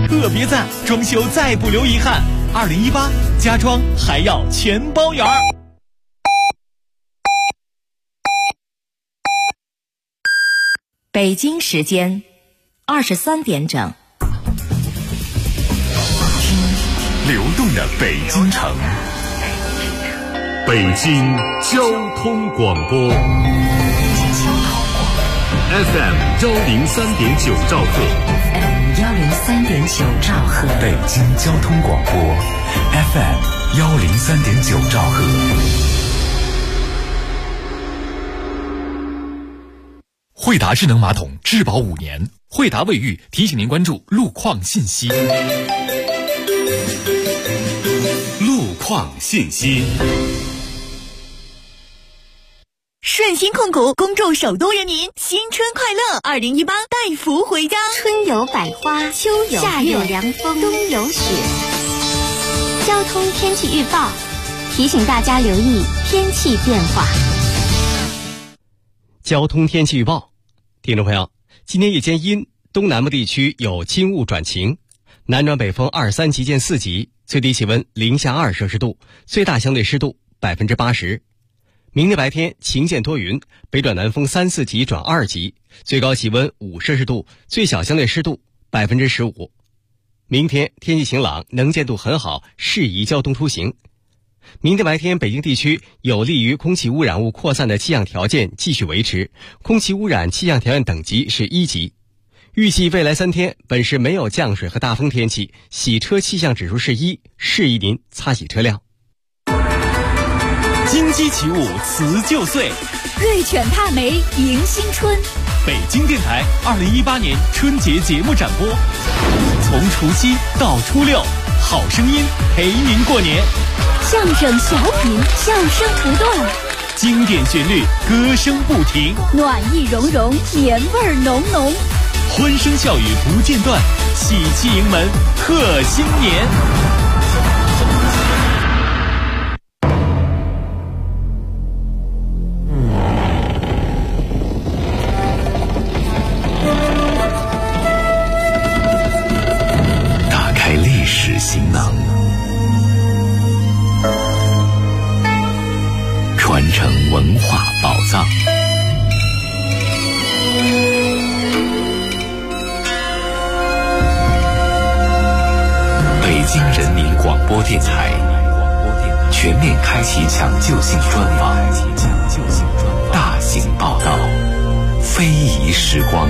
特别赞，装修再不留遗憾。2018家装还要全包圆儿。 北京时间23点整。 流动的北京城，北京交通广播 FM 103.9兆赫 103.9兆赫， 北京交通广播 FM 103.9兆赫。惠达智能马桶质保5年，惠达卫浴提醒您关注路况信息。路况信息。 顺鑫控股恭祝首都人民新春快乐！2018带福回家， 春有百花，秋有夏有凉风，冬有雪。交通天气预报提醒大家留意天气变化。 交通天气预报，听众朋友，今天夜间阴，东南部地区有轻雾转晴，南转北风23级见4级，最低气温零下2摄氏度，最大相对湿度80%。明天白天晴见多云，北转南风3、4级转2级，最高气温5摄氏度，最小相对湿度15%。明天天气晴朗，能见度很好，适宜交通出行。明天白天北京地区有利于空气污染物扩散的气象条件继续维持，空气污染气象条件等级是1级。预计未来3天本市没有降水和大风天气，洗车气象指数是1，适宜您擦洗车辆。 金鸡起舞辞旧岁， 瑞犬踏梅迎新春。 北京电台2018年春节节目展播，从除夕到初六，好声音陪您过年。 相声小品，笑声不断， 经典旋律，歌声不停， 暖意融融，年味浓浓， 欢声笑语不间断，喜气迎门贺新年。 打开历史行囊，传承文化宝藏。北京人民广播电台全面开启抢救性专访，大型报道，非遗时光。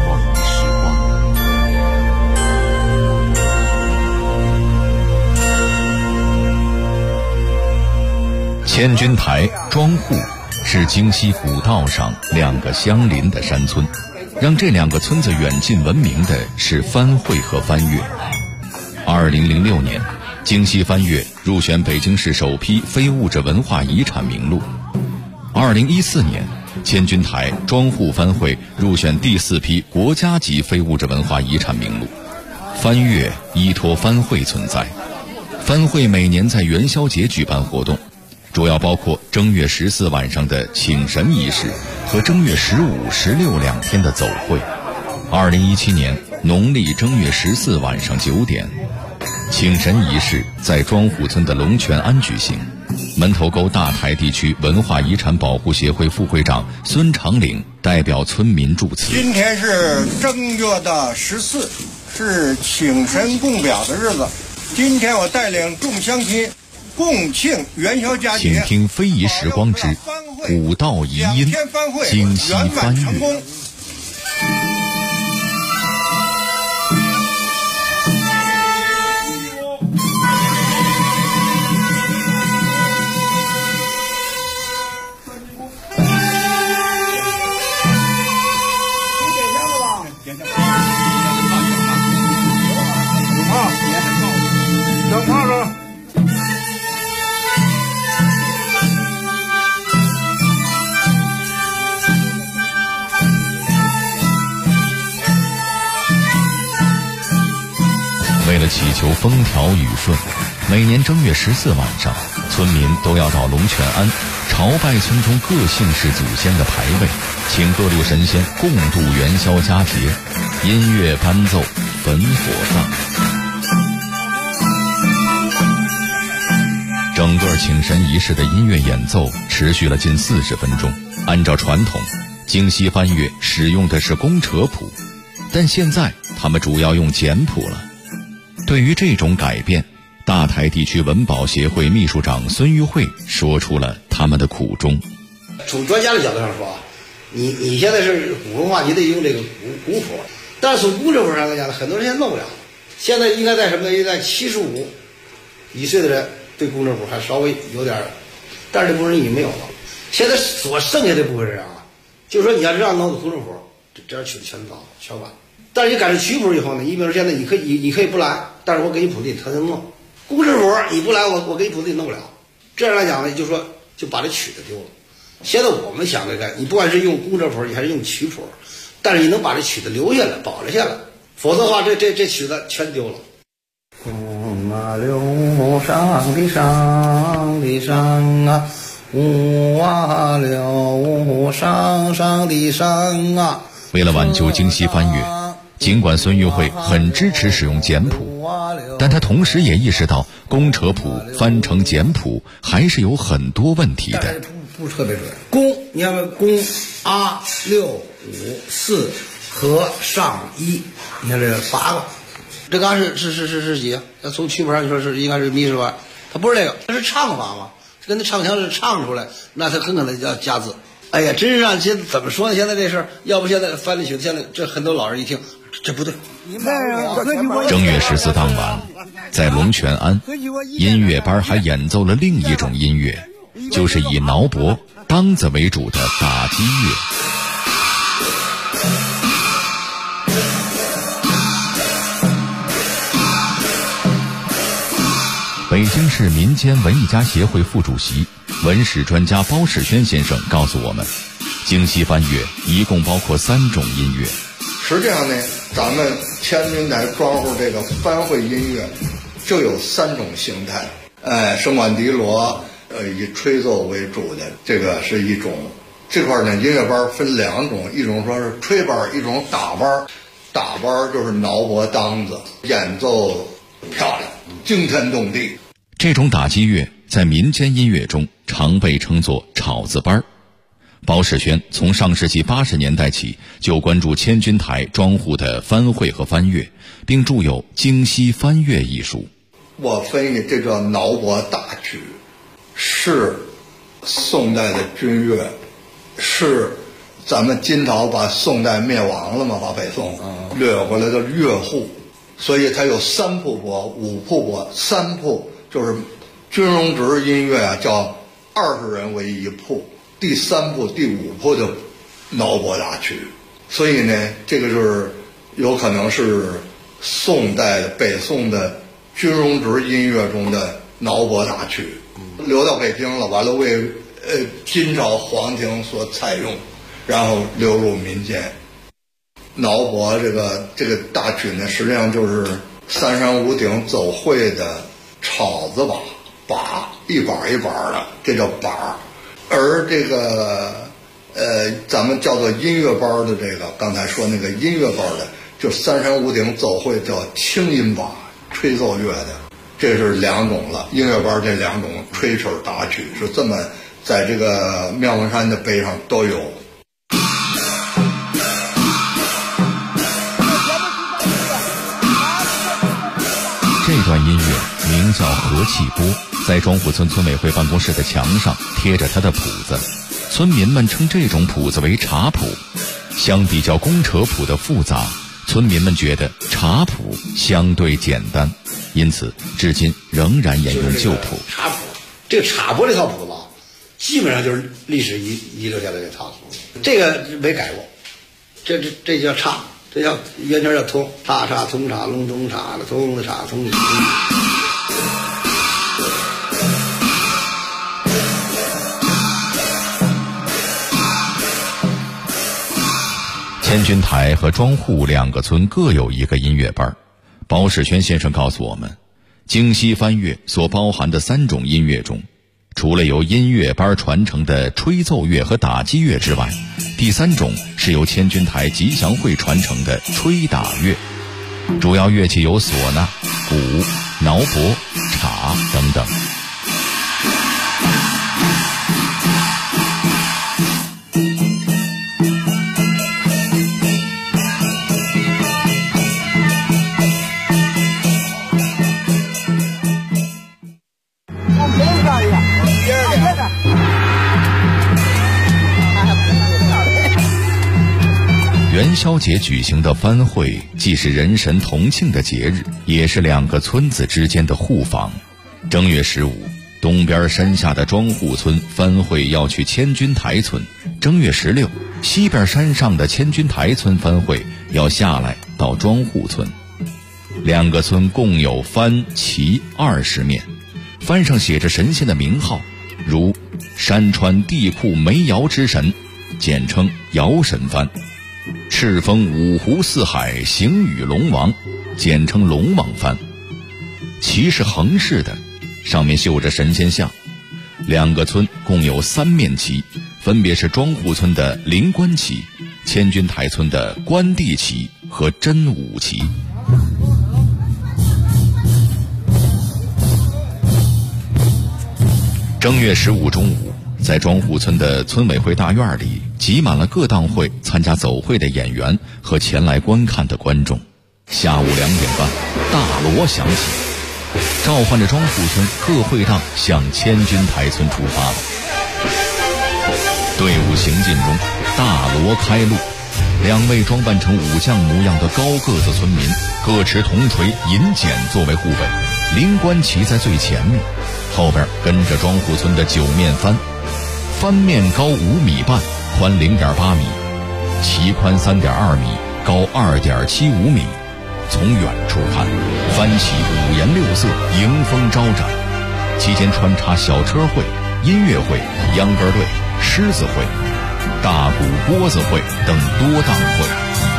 千钧台、庄户是京西古道上2个相邻的山村，让这2个村子远近闻名的是番会和番禺。2006年，京西番禺入选北京市首批非物质文化遗产名录。2014年，千钧台、庄户番会入选第4批国家级非物质文化遗产名录。番禺依托番会存在，番会每年在元宵节举办活动，主要包括正月14晚上的请神仪式和正月15、162天的走会。2017年农历正月14晚上9点，请神仪式在庄户村的龙泉庵举行。门头沟大台地区文化遗产保护协会副会长孙长岭代表村民祝词。 今天是正月的14，是请神供表的日子。今天我带领众乡亲共庆元宵佳节， 请听非遗时光之古道遗音，京西番禺。为了祈求风调雨顺，每年正月14晚上，村民都要到龙泉庵朝拜村中各姓氏祖先的牌位，请各路神仙共度元宵佳节，音乐伴奏，焚火葬。 整个请神仪式的音乐演奏持续了近40分钟。按照传统，京西翻乐使用的是公扯谱，但现在他们主要用简谱了。对于这种改变，大台地区文保协会秘书长孙玉慧说出了他们的苦衷。 从专家的角度上说，你现在是古文化，你得用这个古谱，但是从公尺谱上来讲，很多人现在弄不了。现在应该在什么呢？应该75岁的人对公尺谱还稍微有点，但是这部分人已经没有了。现在所剩下的部分人啊，就是说你要是让弄的公尺谱，这曲子全完。但是你改成曲谱以后呢，你比如说现在你可以不来，但是我给你谱子他能弄。公尺谱你不来，我给你谱子你弄不了。这样来讲呢，就是说就把这曲子丢了。现在我们想这个，你不管是用公尺谱，你还是用曲谱，但是你能把这曲子留下来，保留下来，否则的话，这曲子全丢了。 红啊柳上的上的上啊，雾啊柳上的上啊。 为了挽救京西翻乐，尽管孙玉慧很支持使用简谱，但他同时也意识到公扯谱翻成简谱还是有很多问题的。 不是特别准。公，你看公啊6、5、4和上1，你看这8个，这刚是几？要从曲谱上说是应该是咪是吧？它不是这个，它是唱法嘛，跟那唱腔是唱出来，那它很可能叫加字。哎呀，真是让现在怎么说呢？现在这事儿，要不现在翻的曲子，现在这很多老人一听，这不对。 正月14当晚，在龙泉庵，音乐班还演奏了另一种音乐，就是以挠钹、梆子为主的打击乐。北京市民间文艺家协会副主席、文史专家包世轩先生告诉我们，京西翻乐一共包括3种音乐。 实际上呢，咱们千军台庄户这个翻会音乐就有3种形态。圣管迪罗，以吹奏为主的，这个是一种。这块呢，音乐班分2种，一种说是吹班，一种打班。打班就是挠钹当子，演奏漂亮，惊天动地。 这种打击乐在民间音乐中常被称作炒子班。包世轩从上世纪80年代起就关注千军台庄户的翻会和翻乐，并著有《京西翻乐》一书。 我分析这叫挠钹大曲，是宋代的军乐，是咱们金朝把宋代灭亡了嘛，把北宋掠过来的乐户，所以它有3铺钹、5铺钹。3铺就是军容值音乐啊，叫20人为1铺，第3铺、第5铺的挠钹大曲。所以呢，这个就是有可能是宋代的北宋的军容值音乐中的挠钹大曲，流到北京了，完了为金朝皇庭所采用，然后流入民间。挠钹这个大曲呢，实际上就是三山五鼎走会的炒子把一把一把的，这叫把。而这个咱们叫做音乐班的这个，刚才说那个音乐班的，就三山五鼎走会叫轻音把，吹奏乐的，这是2种了。音乐班这2种吹曲打曲是这么在这个妙峰山的碑上都有。 这段音乐名叫《和气波》，在庄户村村委会办公室的墙上贴着他的谱子，村民们称这种谱子为茶谱。相比较公扯谱的复杂，村民们觉得茶谱相对简单，因此至今仍然沿用旧谱。 茶谱，这个茶谱这套谱子基本上就是历史遗留下来的套谱，这个没改过。这叫唱，这叫原条叫通，塔茶通茶龙通茶的通的茶通的。 千军台和庄户2个村各有一个音乐班。包世轩先生告诉我们，京西翻乐所包含的3种音乐中，除了由音乐班传承的吹奏乐和打击乐之外，第3种是由千军台吉祥会传承的吹打乐。主要乐器有唢呐、鼓、挠钹、镲等等。 宵节举行的番会，既是人神同庆的节日，也是两个村子之间的互访。正月15，东边山下的庄户村番会要去千钧台村；正月16，西边山上的千钧台村番会要下来到庄户村。两个村共有番旗20面，番上写着神仙的名号，如山川地库煤窑之神，简称窑神番；赤峰五湖四海行雨龙王，简称龙王番。旗是横式的，上面绣着神仙像。两个村共有3面旗，分别是庄户村的灵官旗、千钧台村的关帝旗和真武旗。正月15中午，在庄户村的村委会大院里，挤满了各档会参加走会的演员和前来观看的观众。下午2点半，大锣响起，召唤着庄户村各会档向千钧台村出发了。队伍行进中，大锣开路，2位装扮成武将模样的高个子村民，各持铜锤、银剪作为护卫，灵官旗在最前面，后边跟着庄户村的9面番，番面高5米半，宽0.8米，旗宽3.2米，高2.75米。从远处看，番旗5颜6色，迎风招展，期间穿插小车会、音乐会、秧歌队、狮子会、大鼓拨子会等多档会。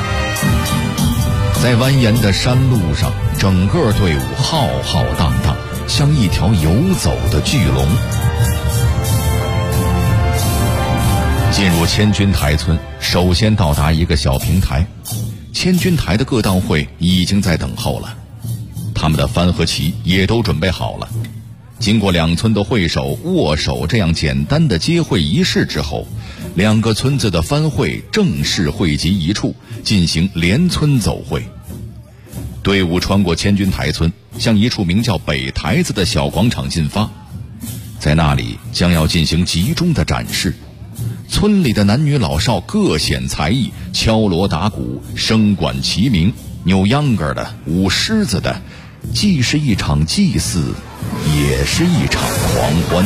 在蜿蜒的山路上，整个队伍浩浩荡荡，像一条游走的巨龙。进入千钧台村，首先到达一个小平台，千钧台的各档会已经在等候了，他们的番和旗也都准备好了。经过2村的会手、握手这样简单的接会仪式之后，2个村子的番会正式汇集一处，进行连村走会。队伍穿过千钧台村，向一处名叫北台子的小广场进发，在那里将要进行集中的展示。村里的男女老少各显才艺，敲锣打鼓，声管齐鸣，扭秧歌的，舞狮子的，既是一场祭祀，也是一场狂欢。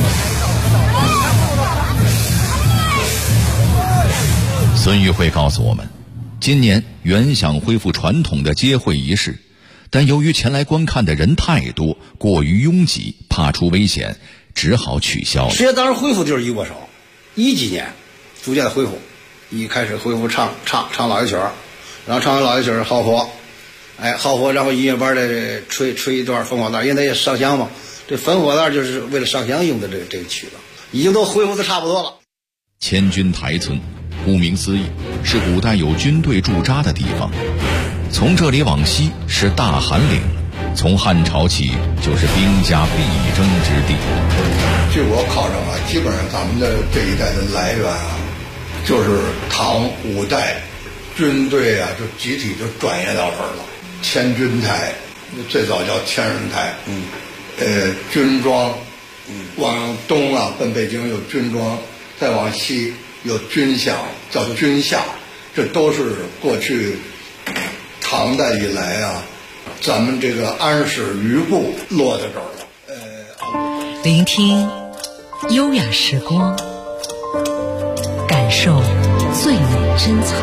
孙玉慧告诉我们，今年原想恢复传统的接会仪式，但由于前来观看的人太多，过于拥挤，怕出危险，只好取消了。 实际当时恢复就是一握手，10几年逐渐的恢复，一开始恢复唱老爷曲儿，然后唱完老爷曲儿好火，好火，然后音乐班的吹一段烽火弹，因为它也上香嘛，这烽火弹就是为了上香用的这个曲子，已经都恢复的差不多了。 千钧台村顾名思义，是古代有军队驻扎的地方。从这里往西是大韩岭，从汉朝起就是兵家必争之地。 据我考证啊，基本上咱们的这一代的来源啊，就是唐5代军队啊，就集体就转业到这儿了。千钧台最早叫千人台，军庄，往东啊奔北京有军庄，再往西有军饷，叫军下，这都是过去唐代以来啊，咱们这个安史余部落在这儿了。 聆听优雅时光，感受最美珍藏。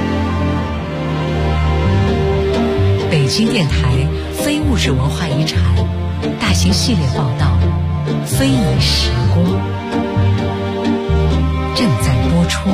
北京电台非物质文化遗产大型系列报道《非遗时光》正在播出。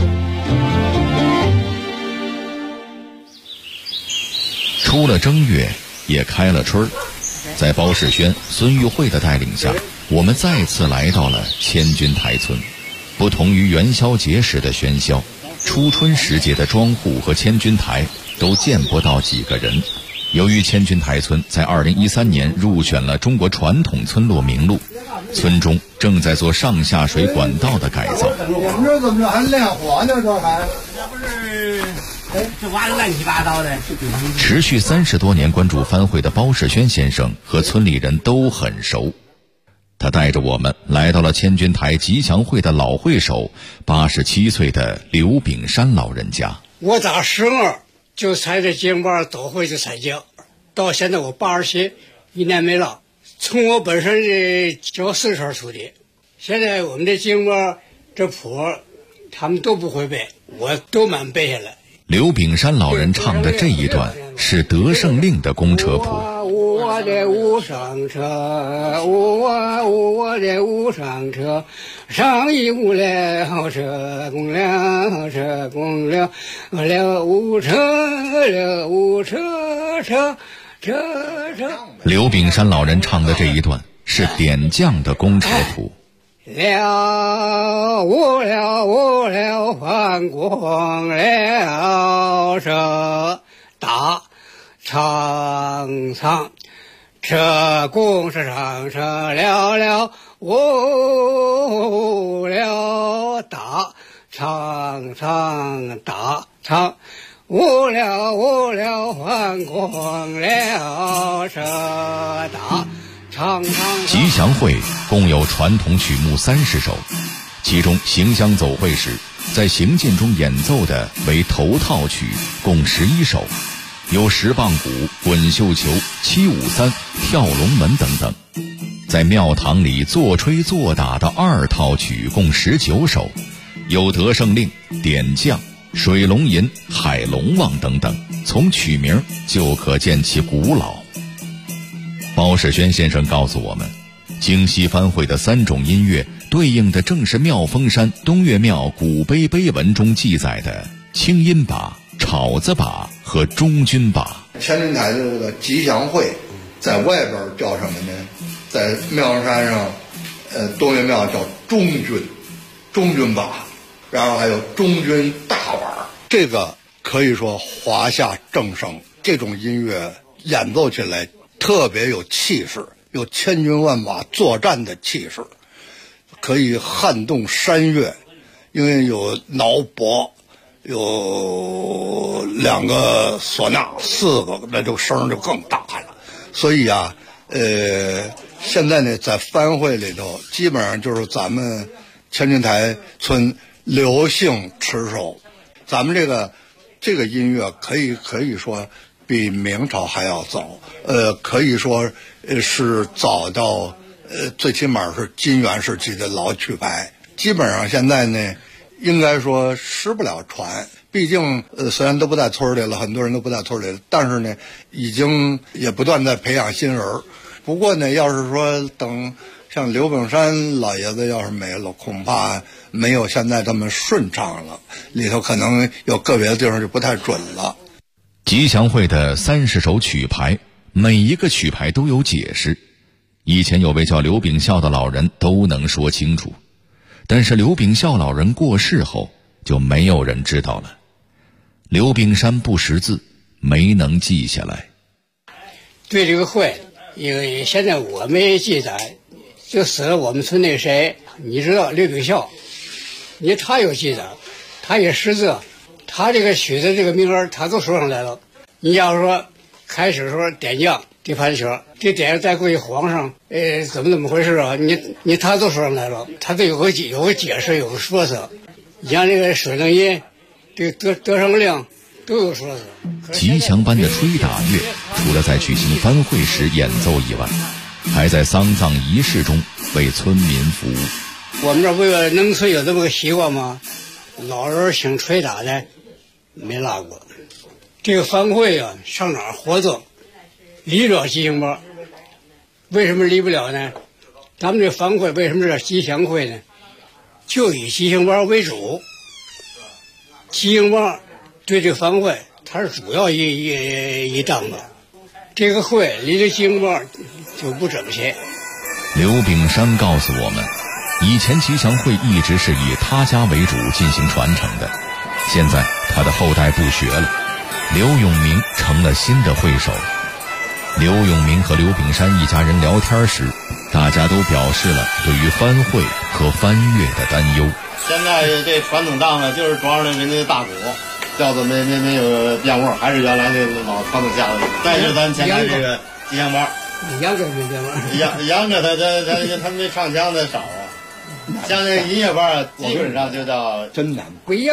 出了正月，也开了春儿。在包世轩、孙玉慧的带领下，我们再次来到了千钧台村。不同于元宵节时的喧嚣，初春时节的庄户和千钧台都见不到几个人。由于千钧台村在2013年入选了中国传统村落名录，村中正在做上下水管道的改造。 我们这怎么着还亮火呢？这还这不是这挖的乱七八糟的。 持续30多年关注番会的包世轩先生和村里人都很熟，他带着我们来到了千钧台吉祥会的老会手87岁的刘炳山老人家。 我打12就踩着京班都会去踩脚，到现在我87，1年没了。从我本身的教4声出的，现在我们的京班这谱他们都不会背，我都满背下来。 刘炳山老人唱的这一段是德胜令的公车谱。 我的无上车，我的无上车，上一无了车，公了车，公了无车车。 刘炳山老人唱的这一段是点将的公车谱。 我了翻光了车，大长长，车公是上车了，我了大长大长。我了翻光了车，大长长。 吉祥会共有传统曲目30首，其中行香走会时在行进中演奏的为头套曲共11首，有十棒鼓、滚绣球、753、跳龙门等等。在庙堂里做吹做打的2套曲共19首，有德胜令、点将、水龙吟、海龙王等等，从曲名就可见其古老。包世轩先生告诉我们，京西番会的3种音乐对应的正是妙峰山东岳庙古碑碑文中记载的清音把、炒子把和中军把。 千军台的这个吉祥会在外边叫什么呢？在妙山上东岳庙叫中军把，然后还有中军大碗，这个可以说华夏正声，这种音乐演奏起来特别有气势，有千军万马作战的气势，可以撼动山岳，因为有挠脖，有2个唢呐，4个，那就声就更大了。所以啊，现在呢，在番会里头，基本上就是咱们千军台村刘姓持守，咱们这个音乐可以说比明朝还要早，可以说是早到最起码是金元时期的老曲牌。基本上现在呢，应该说失不了传。毕竟虽然都不在村里了，很多人都不在村里了，但是呢，已经也不断在培养新人。不过呢，要是说等像刘炳山老爷子要是没了，恐怕没有现在这么顺畅了，里头可能有个别的地方就不太准了。 吉祥会的30首曲牌，每一个曲牌都有解释。以前有位叫刘炳孝的老人都能说清楚，但是刘炳孝老人过世后，就没有人知道了。刘炳山不识字，没能记下来。 对这个会，因为现在我没记载，就死了我们村那谁，你知道刘炳孝，他有记载，他也识字，他这个曲子这个名儿他都说上来了。你要是说开始说点将地盘曲，这点再过去皇上，怎么回事啊？你他都说上来了，他都有个解释，有个说辞。你像这个水灵音，这个德胜令都有说辞。 吉祥班的吹打乐，除了在举行番会时演奏以外，还在丧葬仪式中为村民服务。 我们这不有农村有这么个习惯吗？老人请吹打的没落过。这个番会啊，上哪儿活动离不了吉祥班。为什么离不了呢？咱们这番会为什么是吉祥会呢？就以吉祥班为主，吉祥班对这个番会它是主要一档子，这个会离这吉祥班就不整齐。 刘炳山告诉我们，以前吉祥会一直是以他家为主进行传承的，现在他的后代不学了，刘永明成了新的会手。刘永明和刘炳山一家人聊天时，大家都表示了对于番会和番乐的担忧。 现在这传统档呢，就是主要是人家大鼓调子没有变味，还是原来那老传统下的。再是咱前台这个吉祥班， 秧歌没变味， 秧歌他没唱腔的少啊。像这音乐班基本上就叫真难，不一样了。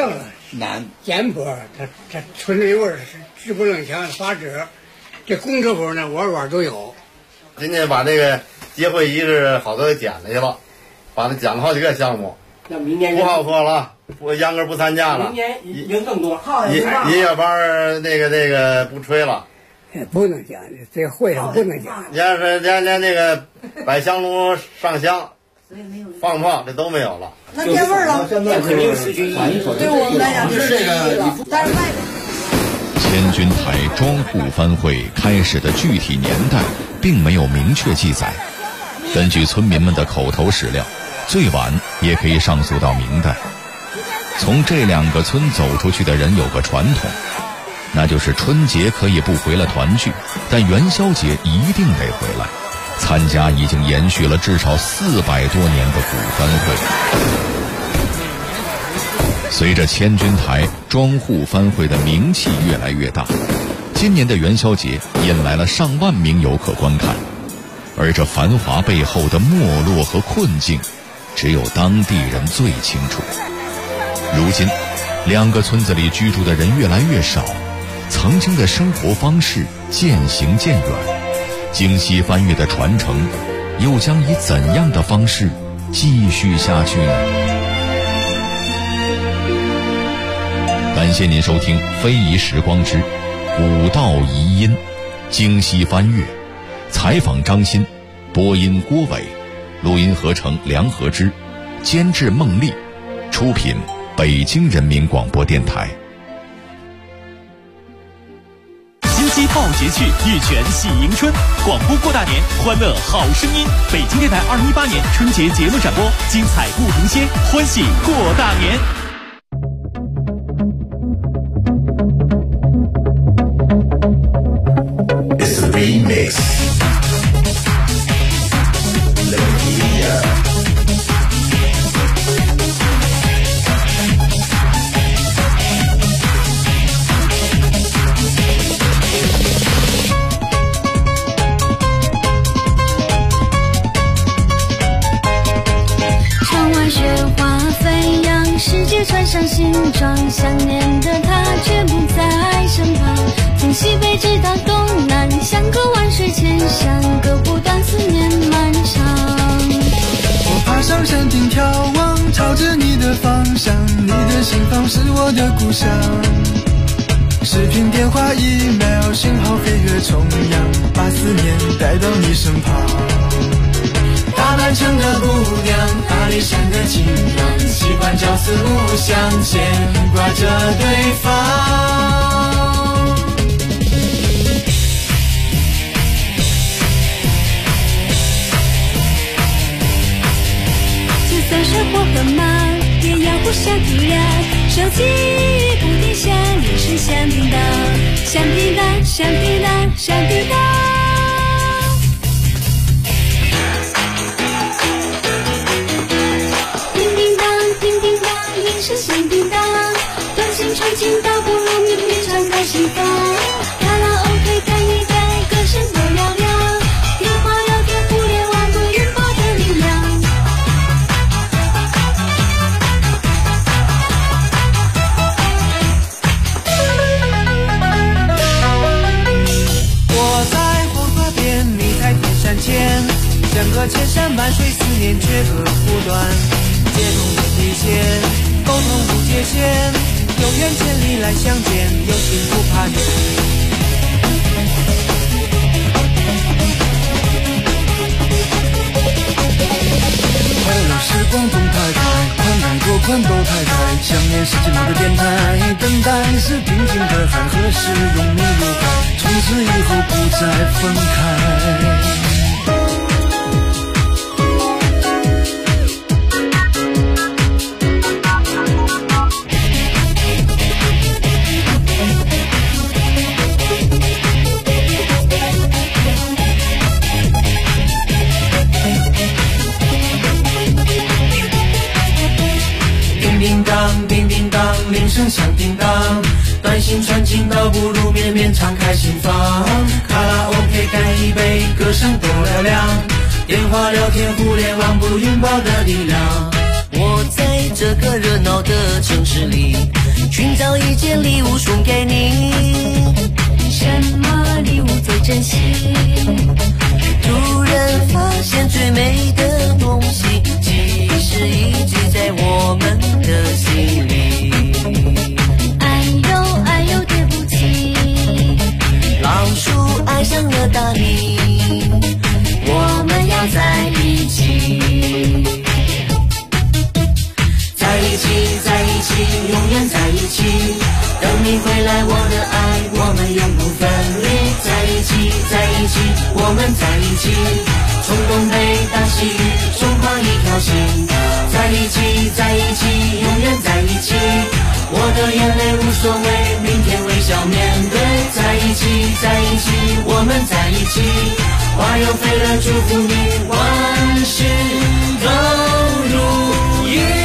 难。 简朴，它纯粹味儿是不能强法制。这工程活呢，玩玩都有。 今天把这个结会仪式好多给捡了去了，把它捡了好几个项目。 那明年不好说了，我秧歌不参加了。 明年人更多。 音乐班那个不吹了。 不能讲，这个会上不能讲。 要是连那个摆香炉上香、放炮，这都没有了。 那变味儿了， 那肯定失去意义。 对我们来讲就失去意义了。但是外边。 千钧台庄户番会开始的具体年代并没有明确记载，根据村民们的口头史料，最晚也可以上溯到明代。从这2个村走出去的人有个传统，那就是春节可以不回来团聚，但元宵节一定得回来，参加已经延续了至少400多年的古番会。随着千钧台庄户番会的名气越来越大，今年的元宵节引来了上万名游客观看，而这繁华背后的没落和困境，只有当地人最清楚。如今2个村子里居住的人越来越少，曾经的生活方式渐行渐远，京西番乐的传承又将以怎样的方式继续下去呢？感谢您收听《非遗时光之古道遗音》，京西番乐，采访张鑫，播音郭伟，录音合成梁和之，监制孟丽，出品北京人民广播电台。 金鸡报节趣，玉泉喜迎春，广播过大年，欢乐好声音。北京电台2018年春节节目展播，精彩不停歇，欢喜过大年。 It's a remix. Let me hear ya. 窗外雪花飞扬，世界穿上新装，想念的他却不在身旁。从西北直到东南，相隔万水千山，隔不断思念漫长。 我爬上山顶眺望，朝着你的方向，你的心房是我的故乡。视频、电话、email， 信号飞跃重洋，把思念带到你身旁。大南城的姑娘，大理山的清凉，喜欢朝思暮想，牵挂着对方。 就算生活很忙，也要互相体谅。手机不停响，也是响叮当，响叮当，响叮当，响叮当。响叮当，短信传情到不容易，别敞开心房。卡拉 OK 干一杯，歌声多嘹亮，电话聊天互联网多拥抱的力量。 我在黄河边，你在天山前，相隔千山万水，思念却隔不断，接通天地线。沟通无界限，有缘千里来相见，有心不怕远。快乐时光总太快，宽带多宽都太开，想念是寂寞的电台，等待是平静的海，何时拥你入怀，从此以后不再分开。叮叮当，铃声响叮当，短信传情倒不如面面敞开心房。卡拉 OK 干一杯，歌声多嘹亮，电话聊天互联网不拥抱的力量。 我在这个热闹的城市里， 寻找一件礼物送给你。什么礼物最珍惜？突然发现最美的东西，其实一直在我们的心里。 哎呦哎呦，对不起， 老鼠爱上了大米，我们要在一起。在一起，在一起，永远在一起。等你回来，我的爱，我们永不分离。在一起，在一起，我们在一起。从东北到西域，中华一条心。在一起，在一起，永远在一起。我的眼泪无所谓，明天微笑面对。在一起，在一起，我们在一起。花又飞了，祝福你万事都如意。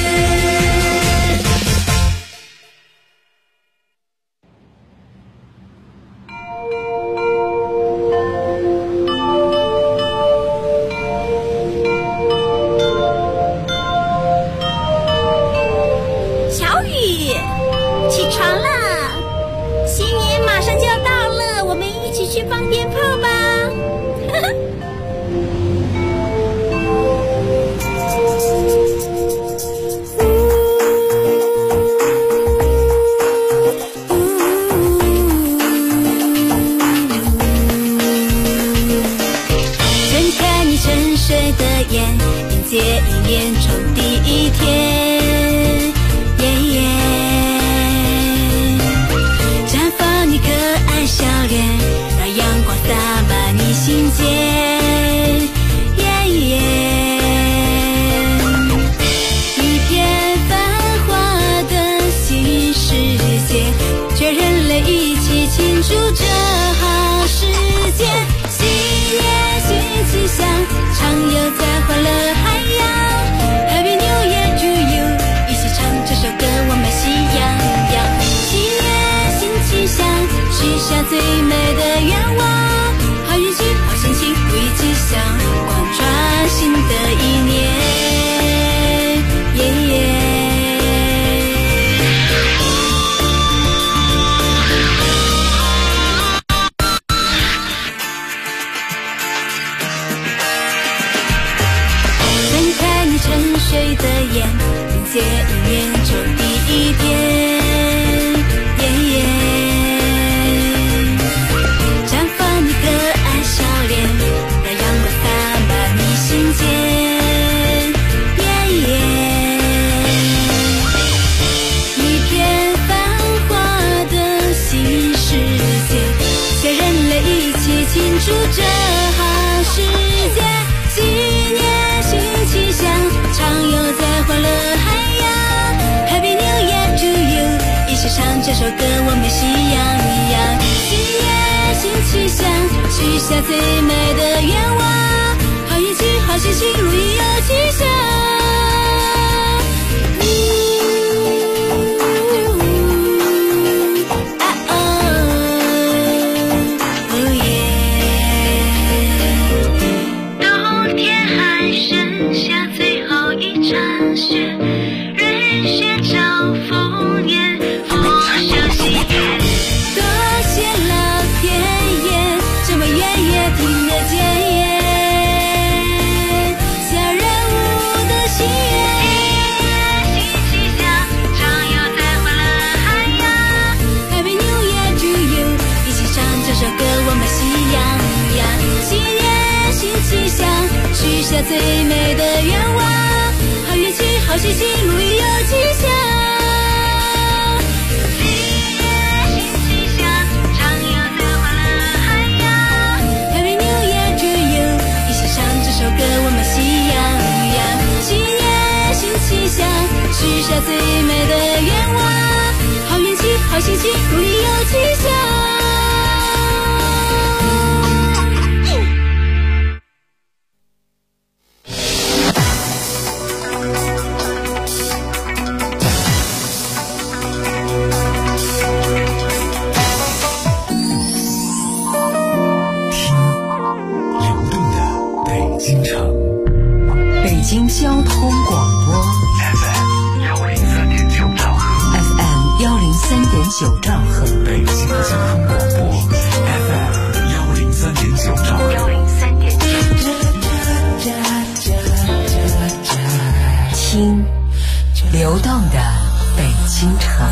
最美的愿望，好运气，好心情，如意又吉祥。新年新气象，畅游在欢乐海洋。Happy New Year to you， 一起唱这首歌，我们喜洋洋。新年新气象，许下最美的愿望，好运气，好心情，如意又吉祥。 交通广播 FM 104.9兆赫 FM 103.9兆赫， 北京交通广播 FM 103.9兆赫。 听流动的北京城。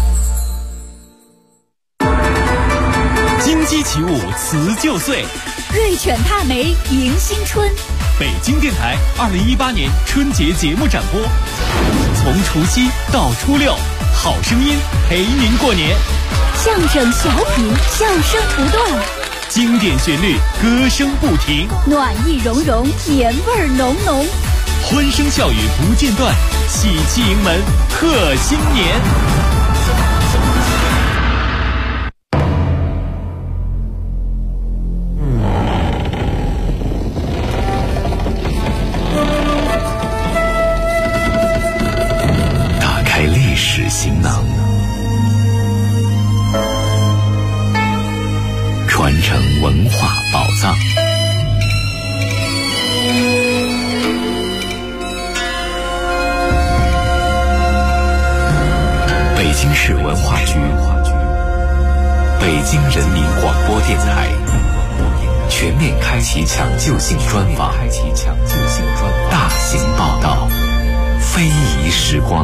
金鸡起舞辞旧岁， 瑞犬踏梅迎新春。 北京电台2018年春节节目展播，从除夕到初六，好声音陪您过年。 相声小品，笑声不断， 经典旋律，歌声不停， 暖意融融，年味浓浓， 欢声笑语不间断，喜气迎门贺新年。 打开历史行囊，传承文化宝藏。北京市文化局、北京人民广播电台全面开启抢救性专访，大型报道，非遗时光。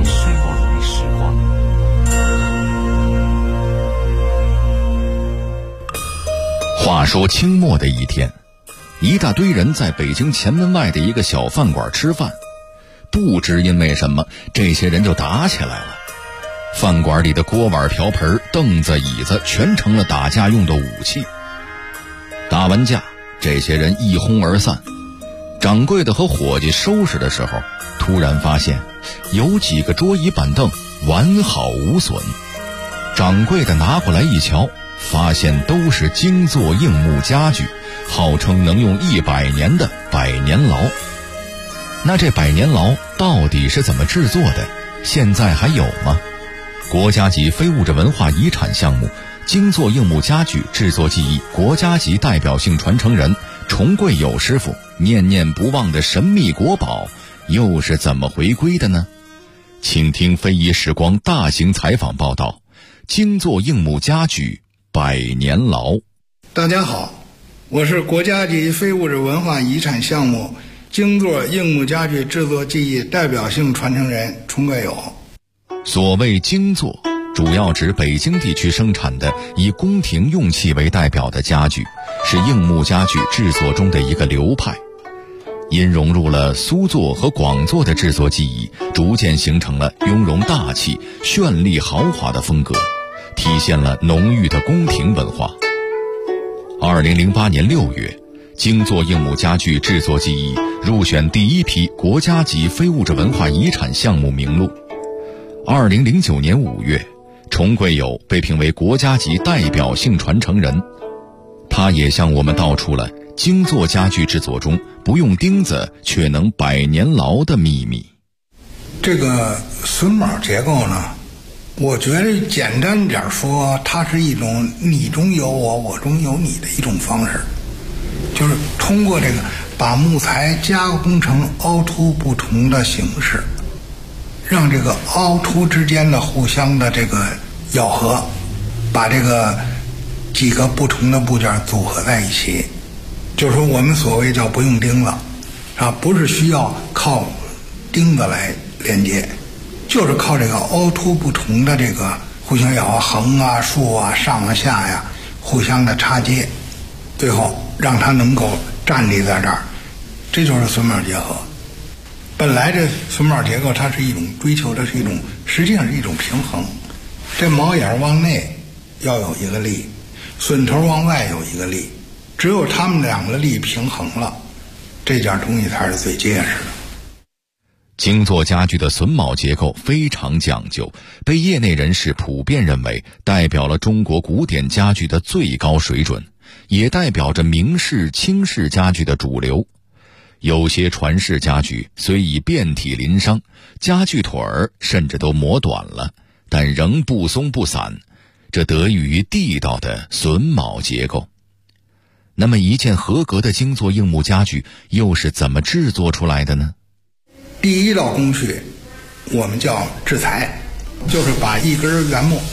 话说清末的一天，一大堆人在北京前门外的一个小饭馆吃饭，不知因为什么，这些人就打起来了。饭馆里的锅碗瓢盆、凳子椅子全成了打架用的武器。打完架，这些人一哄而散。掌柜的和伙计收拾的时候，突然发现有几个桌椅板凳完好无损。掌柜的拿过来一瞧，发现都是精作硬木家具，号称能用100年的百年牢。那这百年牢到底是怎么制作的？现在还有吗？国家级非物质文化遗产项目精作硬木家具制作技艺国家级代表性传承人崇贵友师傅念念不忘的神秘国宝又是怎么回归的呢？请听非遗时光大型采访报道，精作硬木家具百年牢。 大家好，我是国家级非物质文化遗产项目精作硬木家具制作技艺代表性传承人崇贵友。 所谓精作，主要指北京地区生产的以宫廷用器为代表的家具，是硬木家具制作中的一个流派。因融入了苏作和广作的制作技艺，逐渐形成了雍容大气、绚丽豪华的风格，体现了浓郁的宫廷文化。2008年6月，精作硬木家具制作技艺入选第一批国家级非物质文化遗产项目名录。2009年5月，崇贵友被评为国家级代表性传承人。他也向我们道出了精作家具制作中不用钉子却能百年牢的秘密。 这个榫卯结构呢，我觉得简单点说，它是一种你中有我，我中有你的一种方式，就是通过这个把木材加工成凹凸不同的形式，让这个凹凸之间的互相的这个咬合，把这个几个不同的部件组合在一起，就是说我们所谓叫不用钉子啊，不是需要靠钉子来连接，就是靠这个凹凸不同的这个互相咬合，横啊、竖啊、上啊、下呀，互相的插接，最后让它能够站立在这儿，这就是榫卯结合。本来这榫卯结构它是一种追求的是一种，实际上是一种平衡。这卯眼往内要有一个力，榫头往外有一个力，只有它们两个力平衡了，这件东西才是最结实的。 精作家具的榫卯结构非常讲究，被业内人士普遍认为代表了中国古典家具的最高水准，也代表着明式、清式家具的主流。有些传世家具虽已遍体鳞伤，家具腿儿甚至都磨短了，但仍不松不散，这得益于地道的榫卯结构。那么一件合格的精作硬木家具又是怎么制作出来的呢？第一道工序我们叫制裁，就是把一根原木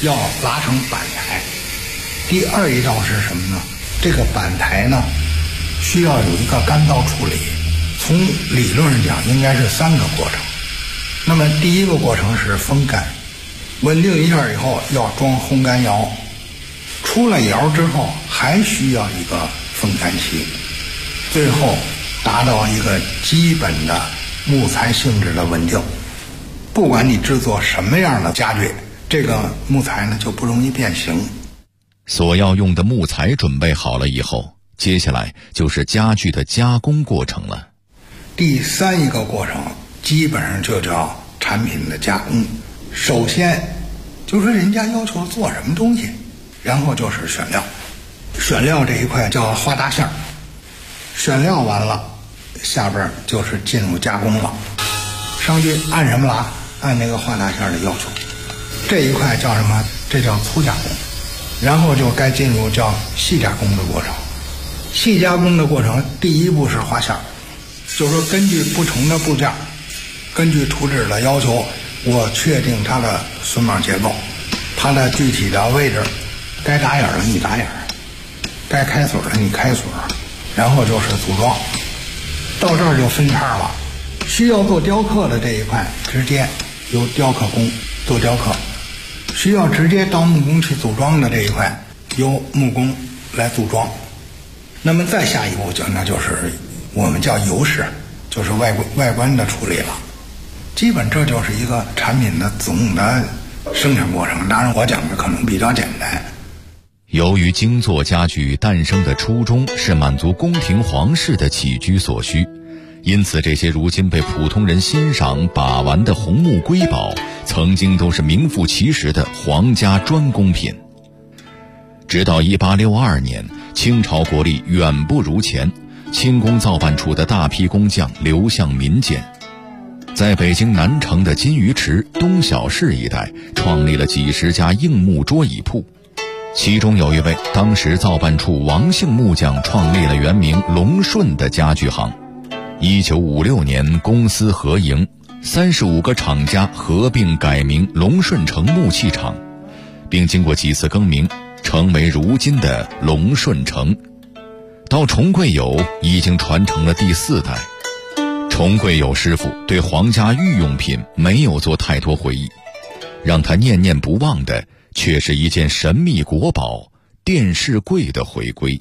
要拉成板台。第二一道是什么呢？这个板台呢，需要有一个干燥处理。从理论上讲，应该是3个过程。那么第一个过程是风干，稳定一下以后要装烘干窑，出了窑之后还需要一个风干期，最后达到一个基本的木材性质的稳定。不管你制作什么样的家具，这个木材呢就不容易变形。 所要用的木材准备好了以后，接下来就是家具的加工过程了。 第3一个过程基本上就叫产品的加工。首先就是人家要求做什么东西，然后就是选料。选料这一块叫画大馅儿，选料完了，下边就是进入加工了。上去按什么了？按那个画大馅儿的要求。这一块叫什么？这叫粗加工。然后就该进入叫细加工的过程。细加工的过程，第一步是画馅儿，就是说根据不同的部件，根据图纸的要求，我确定它的榫卯结构，它的具体的位置，该打眼的你打眼，该开锁的你开锁，然后就是组装。到这儿就分叉了。需要做雕刻的这一块，直接由雕刻工做雕刻；需要直接到木工去组装的这一块，由木工来组装。那么再下一步那就是我们叫油饰，就是外观的处理了。基本这就是一个产品的总的生产过程。当然我讲的可能比较简单。 由于精作家具诞生的初衷是满足宫廷皇室的起居所需，因此这些如今被普通人欣赏把玩的红木瑰宝，曾经都是名副其实的皇家专供品。直到1862年，清朝国力远不如前，清宫造办处的大批工匠流向民间，在北京南城的金鱼池、东小市一带创立了几十家硬木桌椅铺。其中有一位当时造办处王姓木匠创立了原名龙顺的家具行。1956年公私合营，35个厂家合并改名龙顺城木器厂，并经过几次更名，成为如今的龙顺城。到重贵友已经传承了第4代。重贵友师傅对皇家御用品没有做太多回忆，让他念念不忘的却是一件神秘国宝——电视柜的回归。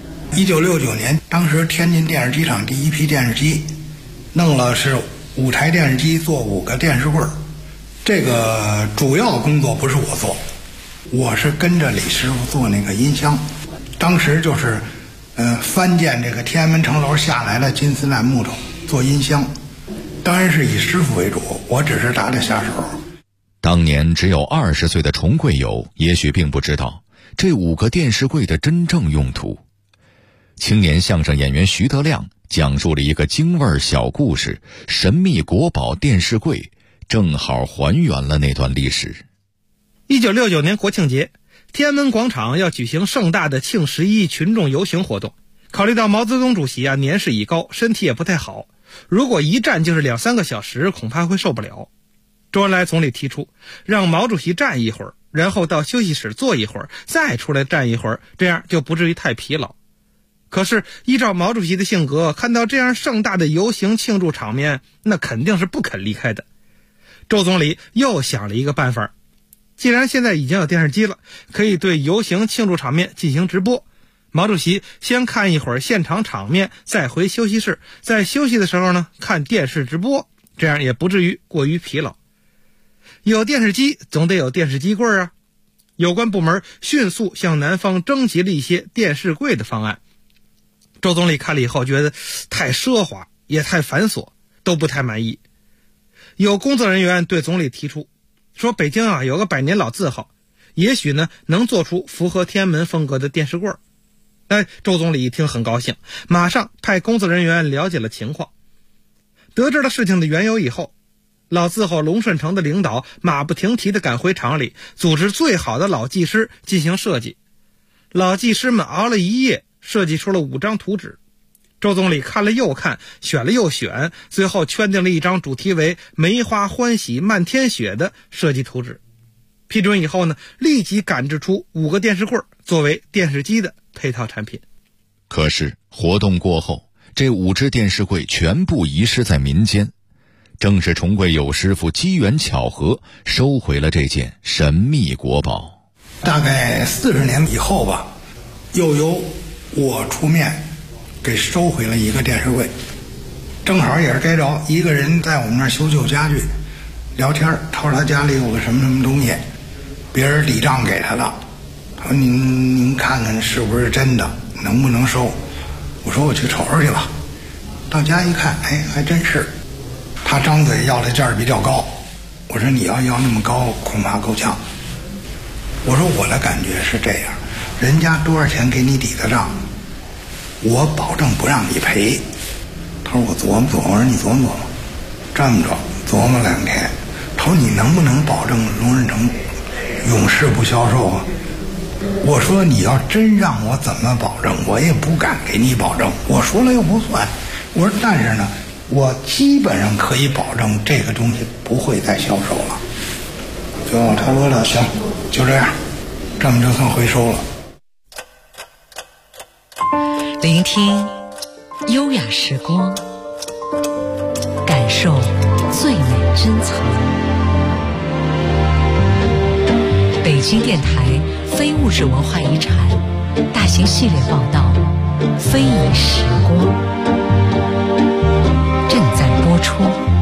1969年，当时天津电视机厂第一批电视机，弄了是5台电视机做5个电视柜。这个主要工作不是我做，我是跟着李师傅做那个音箱。当时就是翻建这个天安门城楼下来的金丝楠木头做音箱，当然是以师傅为主，我只是打下手。 当年只有20岁的重贵友也许并不知道这5个电视柜的真正用途。青年相声演员徐德亮讲述了一个京味小故事，神秘国宝电视柜正好还原了那段历史。 1969年国庆节，天安门广场要举行盛大的庆11群众游行活动。考虑到毛泽东主席年事已高，身体也不太好，如果一站就是2-3个小时，恐怕会受不了。周恩来总理提出，让毛主席站一会儿，然后到休息室坐一会儿，再出来站一会儿，这样就不至于太疲劳。可是依照毛主席的性格，看到这样盛大的游行庆祝场面，那肯定是不肯离开的。周总理又想了一个办法，既然现在已经有电视机了，可以对游行庆祝场面进行直播。毛主席先看一会儿现场场面，再回休息室，在休息的时候呢，看电视直播，这样也不至于过于疲劳。有电视机总得有电视机柜啊！有关部门迅速向南方征集了一些电视柜的方案。周总理看了以后觉得太奢华也太繁琐，都不太满意。有工作人员对总理提出说，北京有个100年老字号，也许呢能做出符合天安门风格的电视柜。周总理一听很高兴，马上派工作人员了解了情况。得知了事情的缘由以后，老字号龙顺城的领导马不停蹄地赶回厂里，组织最好的老技师进行设计。老技师们熬了一夜，设计出了5张图纸。周总理看了又看，选了又选，最后圈定了一张主题为梅花欢喜漫天雪的设计图纸。 批准以后呢，立即赶制出5个电视柜作为电视机的配套产品。 可是活动过后，这5只电视柜全部遗失在民间，正是崇贵友师傅机缘巧合收回了这件神秘国宝。 大概40年以后吧，又由我出面给收回了1个电视柜。正好也是该着一个人在我们那儿修旧家具聊天，他说他家里有个什么什么东西，别人抵账给他的，他说您看看是不是真的，能不能收。我说我去瞅瞅去吧。到家一看，哎，还真是。他张嘴要的价儿比较高，我说你要那么高恐怕够呛。我说我的感觉是这样，人家多少钱给你抵的账，我保证不让你赔。他说我琢磨琢磨。我说你琢磨琢磨。这么着琢磨2天，他说你能不能保证龙润成永世不销售啊？我说你要真让我怎么保证，我也不敢给你保证，我说了又不算。我说但是呢，我基本上可以保证这个东西不会再销售了。就他说了，行，就这样，这么就算回收了。 聆听优雅时光，感受最美珍藏。北京电台非物质文化遗产大型系列报道《非遗时光》正在播出。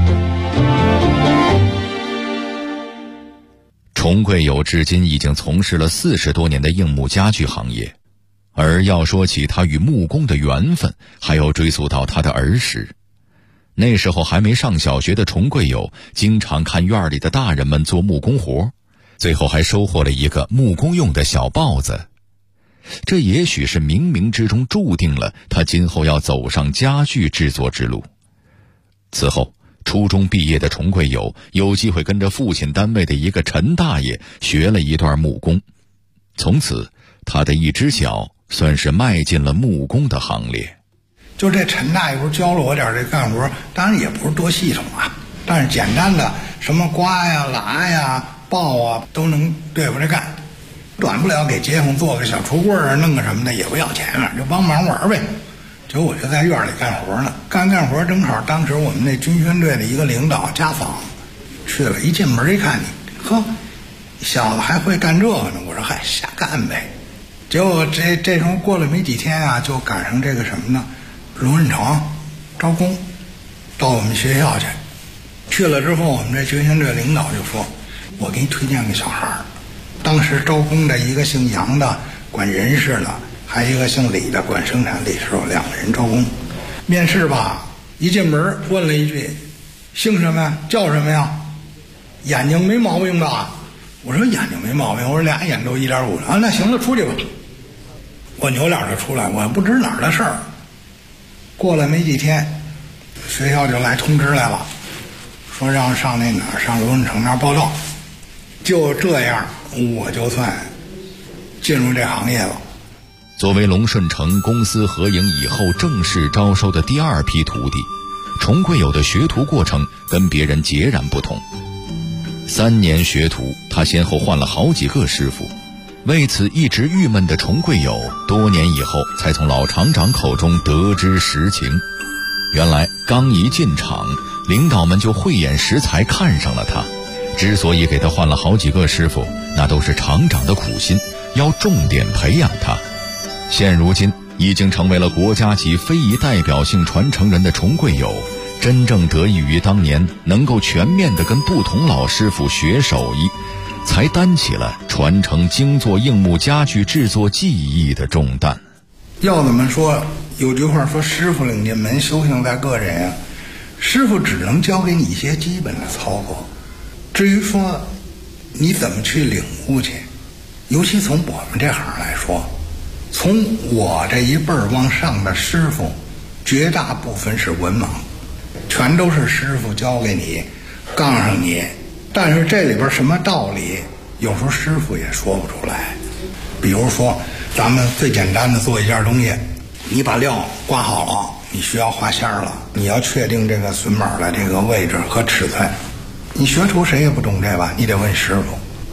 崇贵友至今已经从事了40多年的硬木家具行业，而要说起他与木工的缘分，还要追溯到他的儿时。那时候还没上小学的崇贵友经常看院里的大人们做木工活，最后还收获了一个木工用的小刨子。这也许是冥冥之中注定了他今后要走上家具制作之路。此后初中毕业的崇贵友有机会跟着父亲单位的一个陈大爷学了一段木工，从此他的一只脚算是迈进了木工的行列。 就这陈大爷不是教了我点这干活，当然也不是多系统啊，但是简单的什么刮呀、拉呀、刨啊都能对付着干。短不了给街坊做个小橱柜啊，弄个什么的也不要钱啊，就帮忙玩呗。结果我就在院里干活呢，干活正好当时我们那军宣队的一个领导家访去了，一进门一看你，呵，小子还会干这个呢。我说嗨，瞎干呗。结果这时候过了没几天啊，就赶上这个什么呢，龙润成招工到我们学校去了之后，我们这军宣队领导就说，我给你推荐个小孩儿。当时招工的一个姓杨的管人事的，还一个姓李的管生产李师傅，2个人招工。面试吧，一进门问了一句，姓什么呀？叫什么呀？眼睛没毛病吧？我说眼睛没毛病，我说2眼都1.5啊，那行了，出去吧。我扭脸就出来，我不知哪儿的事儿。过了没几天，学校就来通知来了，说让上那哪儿，上龙润成那儿报道。就这样，我就算进入这行业了。 作为龙顺成公私合营以后正式招收的第2批徒弟，崇贵友的学徒过程跟别人截然不同。3年学徒，他先后换了好几个师傅。为此一直郁闷的崇贵友，多年以后才从老厂长口中得知实情。原来刚一进厂，领导们就慧眼识才看上了他。之所以给他换了好几个师傅，那都是厂长的苦心，要重点培养他。现如今已经成为了国家级非遗代表性传承人的崇贵友，真正得益于当年能够全面地跟不同老师傅学手艺，才担起了传承精作硬木家具制作技艺的重担。 要怎么说，有句话说，师傅领进门，修行在个人啊。师傅只能教给你一些基本的操作，至于说你怎么去领悟去，尤其从我们这行来说，从我这一辈儿往上的师傅，绝大部分是文盲，全都是师傅教给你，杠上你。但是这里边什么道理，有时候师傅也说不出来。比如说，咱们最简单的做一件东西，你把料刮好了，你需要画线了，你要确定这个榫卯的这个位置和尺寸。你学徒谁也不懂这吧，你得问师傅。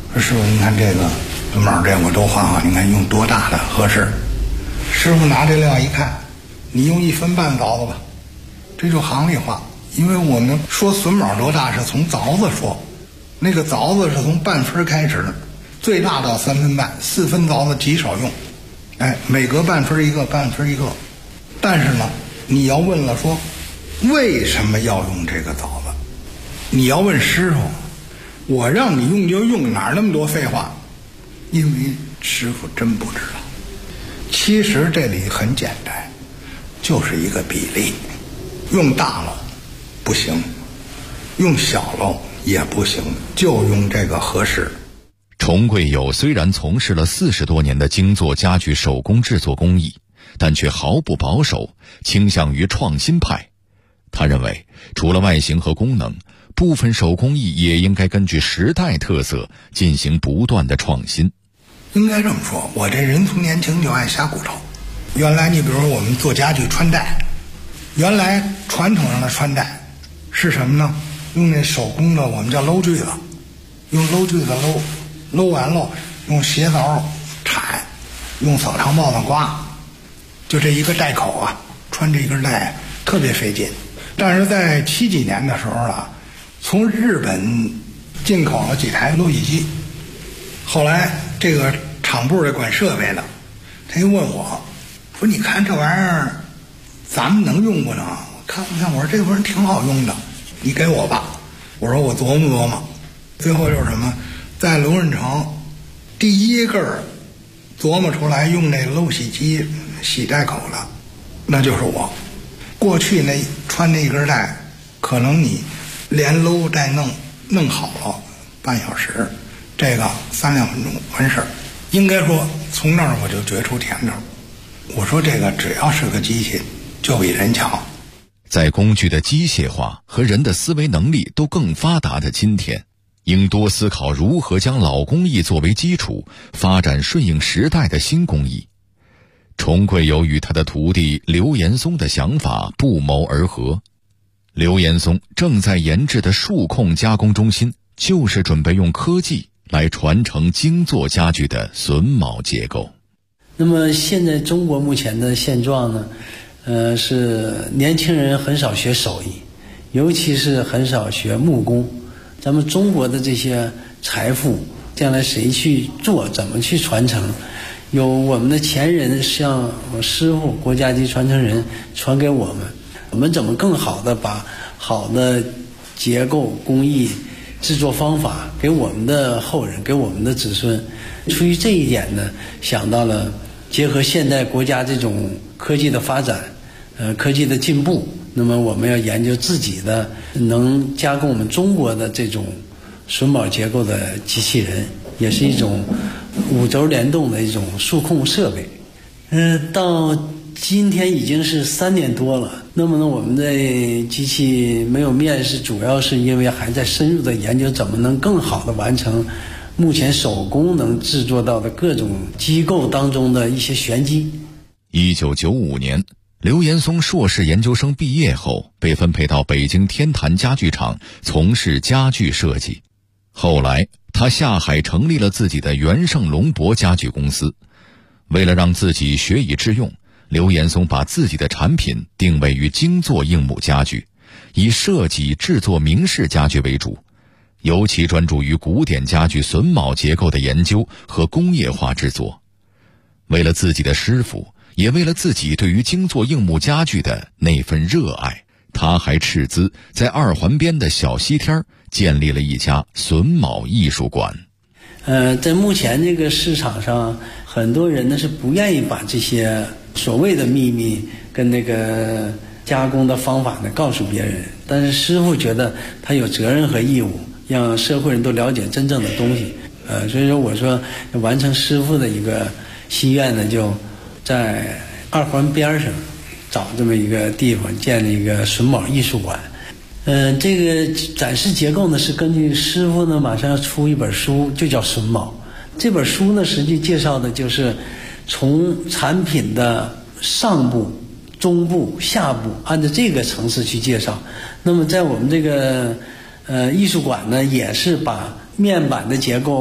说师傅，您看这个榫卯这我都画好，您看用多大的合适？师傅拿这料一看，你用1分半凿子吧，这就行里话。因为我们说榫卯多大是从凿子说，那个凿子是从半分开始，最大到3分半，4分凿子极少用。每隔半分一个，半分一个。但是呢，你要问了说为什么要用这个凿子，你要问师傅，我让你用就用，哪那么多废话？因为师傅真不知道。其实这里很简单，就是一个比例，用大了不行，用小了也不行，就用这个合适。 崇贵友虽然从事了40多年的精作家具手工制作工艺，但却毫不保守，倾向于创新派。他认为，除了外形和功能，部分手工艺也应该根据时代特色进行不断的创新。 应该这么说，我这人从年轻就爱瞎骨头。原来你比如说我们做家具穿戴，原来传统上的穿戴是什么呢？用那手工的我们叫搂锯子，用搂锯子搂完了，用鞋凿铲，用扫堂刨子刮，就这一个带口啊，穿这一根带特别费劲。但是在70几年的时候啊，从日本进口了几台搂洗机，后来这个厂部的管设备的，他就问我说：“你看这玩意儿，咱们能用不能？”我看，我说这玩意儿挺好用的，你给我吧。我说我琢磨琢磨。最后就是什么，在龙润城第一个琢磨出来用那漏洗机洗带口的，那就是我。过去那穿那一根带，可能你连搂带弄好了半小时，这个3-2分钟完事儿。应该说从那儿我就觉出甜头。我说这个只要是个机器就比人强。 在工具的机械化和人的思维能力都更发达的今天，应多思考如何将老工艺作为基础，发展顺应时代的新工艺。崇贵友与他的徒弟刘延松的想法不谋而合。刘延松正在研制的数控加工中心，就是准备用科技来传承精作家具的榫卯结构。 那么现在中国目前的现状呢，是年轻人很少学手艺，尤其是很少学木工。咱们中国的这些财富，将来谁去做，怎么去传承？有我们的前人，像师傅、国家级传承人传给我们，我们怎么更好的把好的结构、工艺、制作方法给我们的后人，给我们的子孙？出于这一点呢，想到了结合现代国家这种科技的发展，科技的进步，那么我们要研究自己的能加工我们中国的这种榫卯结构的机器人，也是一种5轴联动的一种数控设备。到今天已经是3年多了。那么呢，我们的机器没有面世，主要是因为还在深入的研究怎么能更好的完成目前手工能制作到的各种机构当中的一些玄机。 1995年，刘延松硕士研究生毕业后，被分配到北京天坛家具厂从事家具设计。后来他下海成立了自己的元盛龙博家具公司。为了让自己学以致用，刘延松把自己的产品定位于精作硬木家具，以设计制作明式家具为主，尤其专注于古典家具榫卯结构的研究和工业化制作。为了自己的师傅，也为了自己对于精作硬木家具的那份热爱，他还斥资在2环边的小西天建立了一家榫卯艺术馆。 在目前这个市场上，很多人呢是不愿意把这些所谓的秘密跟那个加工的方法呢告诉别人，但是师傅觉得他有责任和义务让社会人都了解真正的东西。所以说我说完成师傅的一个心愿呢，就在2环边上找这么一个地方建立一个榫卯艺术馆。这个展示结构呢是根据师傅呢马上要出一本书，就叫榫卯。这本书呢实际介绍的就是从产品的上部、中部、下部，按照这个层次去介绍。那么在我们这个艺术馆呢，也是把面板的结构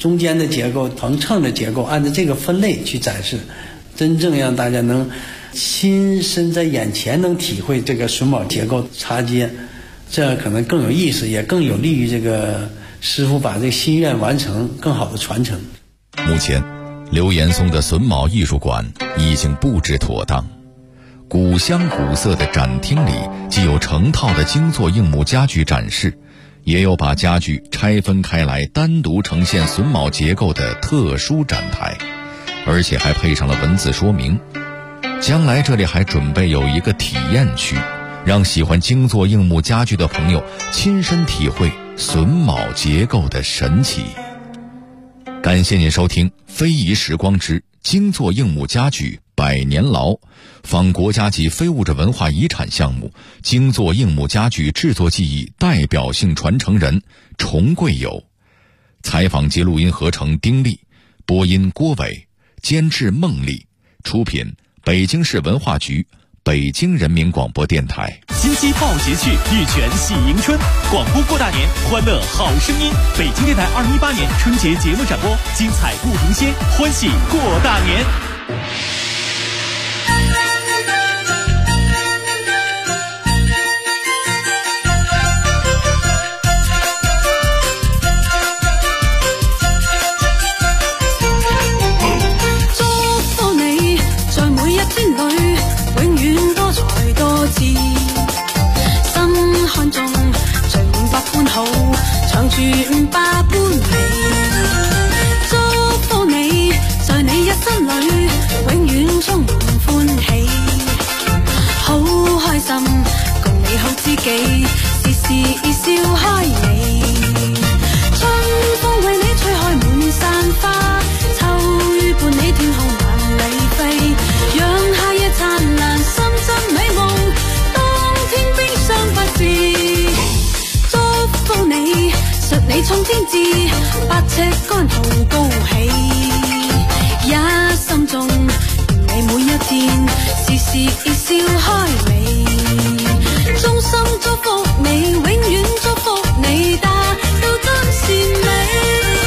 中间的结构、横秤的结构，按照这个分类去展示，真正让大家能亲身在眼前能体会这个榫卯结构插接，这样可能更有意思，也更有利于这个师傅把这个心愿完成，更好的传承。 目前刘岩松的榫卯艺术馆已经布置妥当，古香古色的展厅里既有成套的精作硬木家具展示，也有把家具拆分开来单独呈现榫卯结构的特殊展台，而且还配上了文字说明。将来这里还准备有一个体验区，让喜欢精作硬木家具的朋友亲身体会榫卯结构的神奇。感谢您收听《非遗时光之精作硬木家具100年牢》，访国家级非物质文化遗产项目精作硬木家具制作技艺代表性传承人崇贵友。采访及录音合成丁力，播音郭伟，监制孟丽，出品北京市文化局、北京人民广播电台。 金鸡报捷趣，玉泉喜迎春，广播过大年，欢乐好声音。北京电台2018年春节节目展播，精彩不停歇，欢喜过大年。 唱住500般美，祝福你，在你一生裏永遠充滿歡喜，好開心，共你好知己，時時笑開你。春風為你吹開滿山花，秋雨伴你天空萬里飛，讓夏夜燦爛，深深美夢，當天冰霜不至。你述你衝天志，8尺竿途高起，一心中願你每一天時時笑開你，衷心祝福你，永遠祝福你，達到真善美。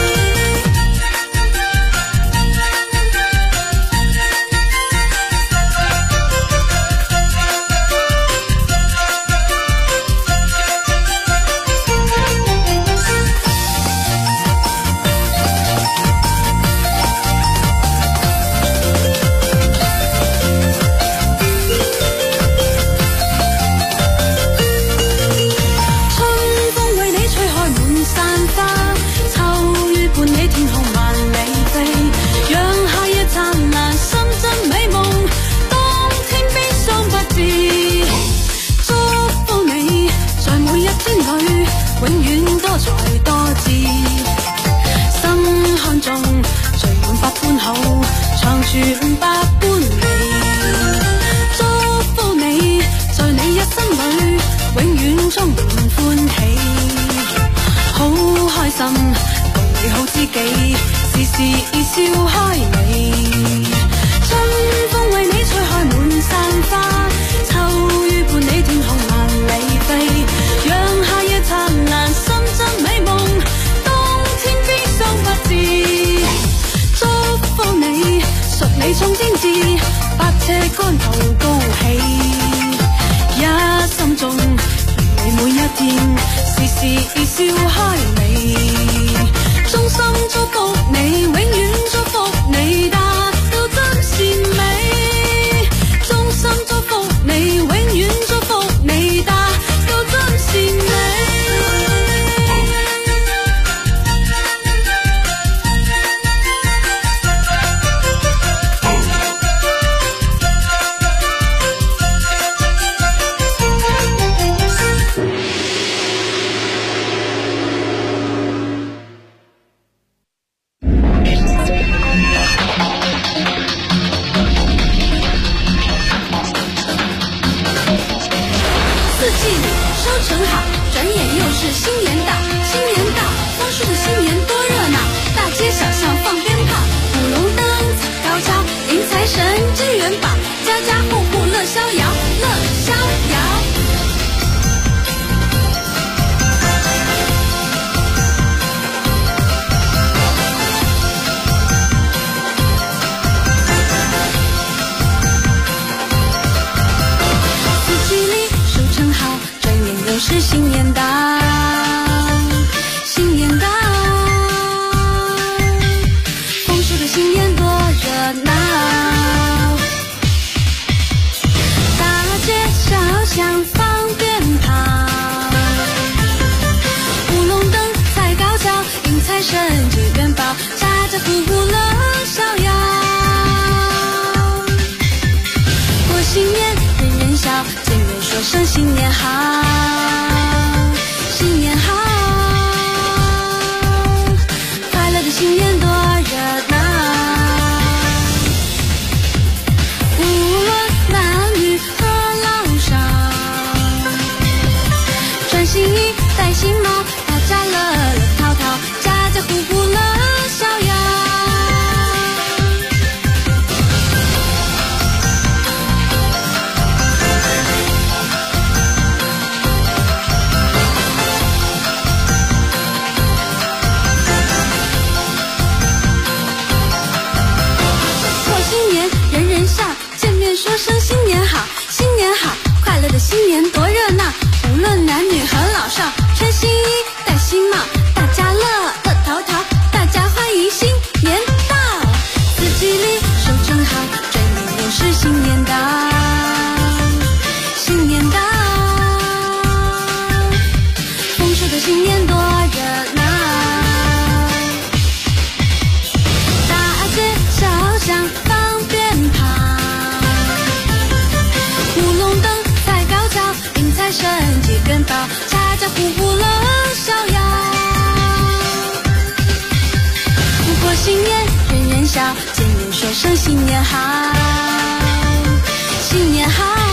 永遠多才多智，心看中聚滿百般好，唱住500般美，祝福你，在你一生裏永遠充滿歡喜，好開心，共你好知己，時時笑開你，春風為你吹開滿山花，秋雨伴你天空萬里飛，讓夏夜燦爛，深真美夢，當天冰霜不至。祝福你，述你衝天志，8尺竿途高起，一心中願你每一天時時笑開你，衷心祝福你，永遠祝福你，達到真善美，衷心祝福你，永遠祝福你，達到真善美。 又是新年到，新年到，丰收的新年多热闹，大街小巷放鞭炮，舞龙灯踩高跷，迎财神接元宝，家家户户乐逍遥。过新年人人笑，见面说声新年好，新年好，快乐的新年多热闹，无论男女和老少，穿新衣戴新帽，大家乐乐淘淘，家家户户乐逍遥。说声新年好，新年好，快乐的新年多热闹，无论男女和老少，穿新衣戴新帽，大家乐乐淘淘，大家欢迎新年到，四季里收成好，转眼又是新年到，新年到，丰收的新年多热闹，大街小巷放鞭炮，财神接元宝，家家户户乐逍遥。过新年人人笑，见面说声新年好，新年好。